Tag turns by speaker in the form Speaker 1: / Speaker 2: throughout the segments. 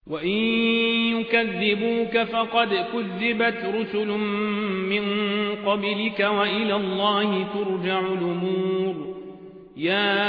Speaker 1: وإن يكذبوك فقد كذبت رسل من قبلك وإلى الله ترجع الأمور. يا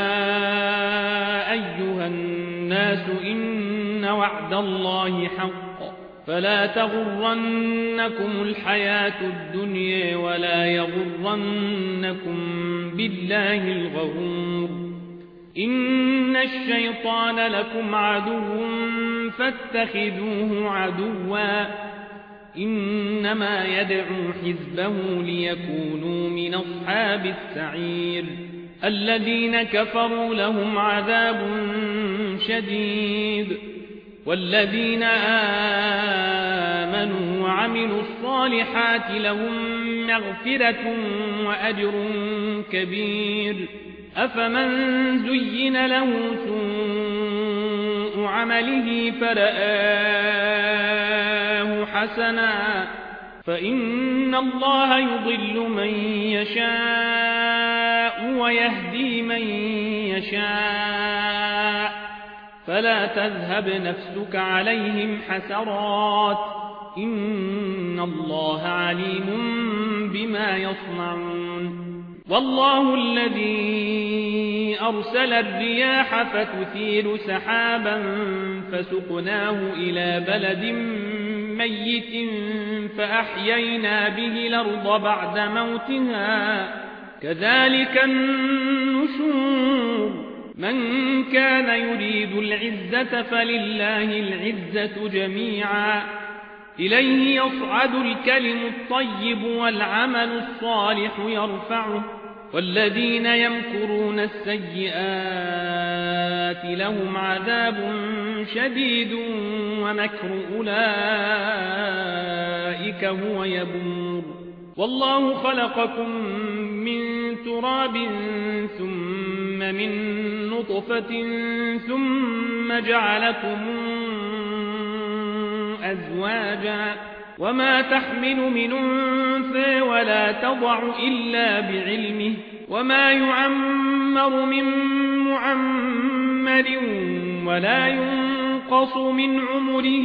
Speaker 1: أيها الناس إن وعد الله حق فلا تغرنكم الحياة الدنيا ولا يغرنكم بالله الغرور. إن الشيطان لكم عدو فاتخذوه عدوا إنما يدعو حزبه ليكونوا من أصحاب السعير. الذين كفروا لهم عذاب شديد والذين آمنوا وعملوا الصالحات لهم مغفرة وأجر كبير. أفمن زين له سوء عمله فرآه حسنا فإن الله يضل من يشاء ويهدي من يشاء فلا تذهب نفسك عليهم حسرات إن الله عليم بما يصنعون. والله الذي أرسل الرياح فتثير سحابا فسقناه إلى بلد ميت فأحيينا به الأرض بعد موتها كذلك النشور. من كان يريد العزة فلله العزة جميعا إليه يصعد الكلم الطيب والعمل الصالح يرفعه والذين يمكرون السيئات لهم عذاب شديد ومكر أولئك هو يبور. والله خلقكم من تراب ثم من نطفة ثم جعلكم أزواجا وما تحمل من أنثى ولا تضع إلا بعلمه وما يعمر من معمر ولا ينقص من عمره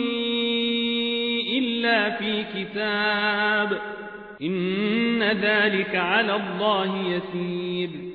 Speaker 1: إلا في كتاب إن ذلك على الله يسير.